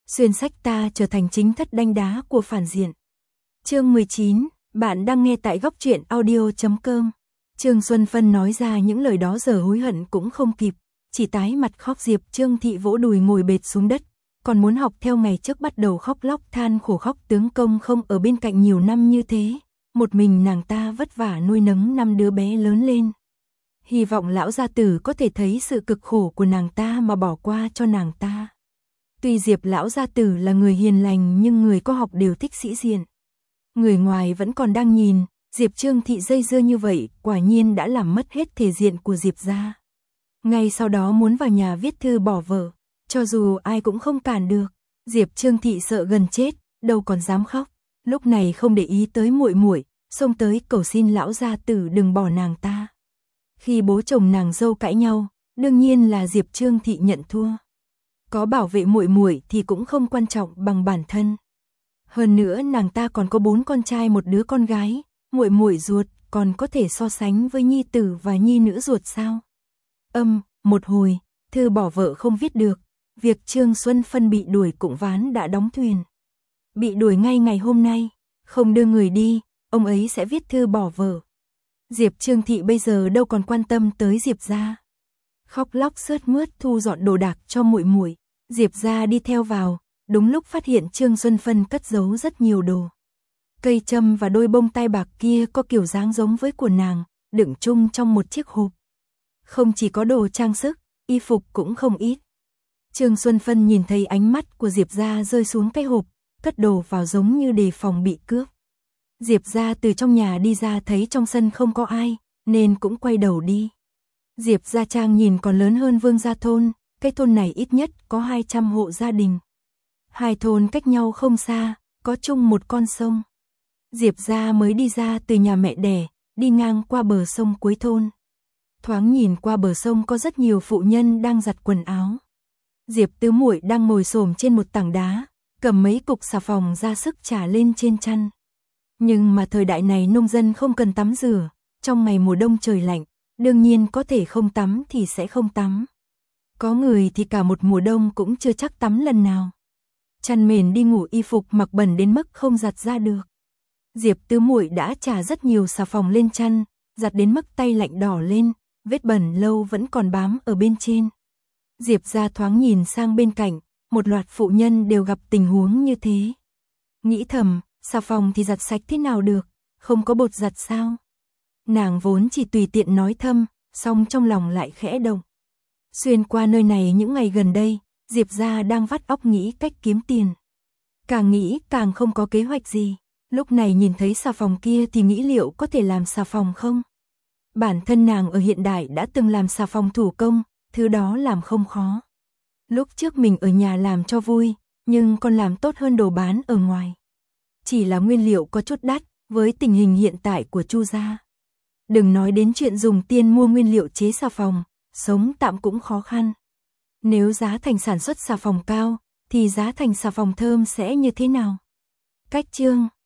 xuyên sách ta trở thành chính thất đanh đá của phản diện. Chương 19, bạn đang nghe tại góc truyện audio.com. Trương Xuân Phân nói ra những lời đó giờ hối hận cũng không kịp, chỉ tái mặt khóc. Diệp Trương Thị vỗ đùi ngồi bệt xuống đất, còn muốn học theo ngày trước bắt đầu khóc lóc than khổ. Khóc tướng công không ở bên cạnh nhiều năm như thế, một mình nàng ta vất vả nuôi nấng 5 đứa bé lớn lên. Hy vọng lão gia tử có thể thấy sự cực khổ của nàng ta mà bỏ qua cho nàng ta. Tuy Diệp lão gia tử là người hiền lành nhưng người có học đều thích sĩ diện. Người ngoài vẫn còn đang nhìn, Diệp Trương Thị dây dưa như vậy, quả nhiên đã làm mất hết thể diện của Diệp gia. Ngay sau đó muốn vào nhà viết thư bỏ vợ, cho dù ai cũng không cản được. Diệp Trương Thị sợ gần chết, đâu còn dám khóc. Lúc này không để ý tới muội muội, xông tới cầu xin lão gia tử đừng bỏ nàng ta. Khi bố chồng nàng dâu cãi nhau, đương nhiên là Diệp Trương Thị nhận thua. Có bảo vệ muội muội thì cũng không quan trọng bằng bản thân. Hơn nữa nàng ta còn có 4 con trai 1 đứa con gái, muội muội ruột còn có thể so sánh với nhi tử và nhi nữ ruột sao? Một hồi, thư bỏ vợ không viết được, việc Trương Xuân Phân bị đuổi cũng ván đã đóng thuyền. Bị đuổi ngay ngày hôm nay, không đưa người đi, ông ấy sẽ viết thư bỏ vợ. Diệp Trương Thị bây giờ đâu còn quan tâm tới Diệp gia. Khóc lóc sướt mướt thu dọn đồ đạc cho muội muội. Diệp gia đi theo vào, đúng lúc phát hiện Trương Xuân Phân cất giấu rất nhiều đồ. Cây châm và đôi bông tai bạc kia có kiểu dáng giống với của nàng, đựng chung trong một chiếc hộp. Không chỉ có đồ trang sức, y phục cũng không ít. Trương Xuân Phân nhìn thấy ánh mắt của Diệp gia rơi xuống cái hộp, cất đồ vào giống như đề phòng bị cướp. Diệp gia từ trong nhà đi ra thấy trong sân không có ai, nên cũng quay đầu đi. Diệp gia trang nhìn còn lớn hơn Vương gia thôn, cái thôn này ít nhất có 200 hộ gia đình. 2 thôn cách nhau không xa, có chung một con sông. Diệp gia mới đi ra từ nhà mẹ đẻ, đi ngang qua bờ sông cuối thôn. Thoáng nhìn qua bờ sông có rất nhiều phụ nhân đang giặt quần áo. Diệp tứ muội đang ngồi xổm trên một tảng đá, cầm mấy cục xà phòng ra sức chà lên trên chăn. Nhưng mà thời đại này nông dân không cần tắm rửa, trong ngày mùa đông trời lạnh, đương nhiên có thể không tắm thì sẽ không tắm. Có người thì cả một mùa đông cũng chưa chắc tắm lần nào. Chăn mền đi ngủ y phục mặc bẩn đến mức không giặt ra được. Diệp tứ muội đã chà rất nhiều xà phòng lên chăn, giặt đến mức tay lạnh đỏ lên, vết bẩn lâu vẫn còn bám ở bên trên. Diệp gia thoáng nhìn sang bên cạnh, một loạt phụ nhân đều gặp tình huống như thế. Nghĩ thầm, xà phòng thì giặt sạch thế nào được, không có bột giặt sao? Nàng vốn chỉ tùy tiện nói thầm, song trong lòng lại khẽ động. Xuyên qua nơi này những ngày gần đây, Diệp gia đang vắt óc nghĩ cách kiếm tiền. Càng nghĩ càng không có kế hoạch gì. Lúc này nhìn thấy xà phòng kia thì nghĩ liệu có thể làm xà phòng không? Bản thân nàng ở hiện đại đã từng làm xà phòng thủ công, thứ đó làm không khó. Lúc trước mình ở nhà làm cho vui, nhưng còn làm tốt hơn đồ bán ở ngoài. Chỉ là nguyên liệu có chút đắt, với tình hình hiện tại của Chu gia. Đừng nói đến chuyện dùng tiền mua nguyên liệu chế xà phòng, sống tạm cũng khó khăn. Nếu giá thành sản xuất xà phòng cao, thì giá thành xà phòng thơm sẽ như thế nào? Cách chương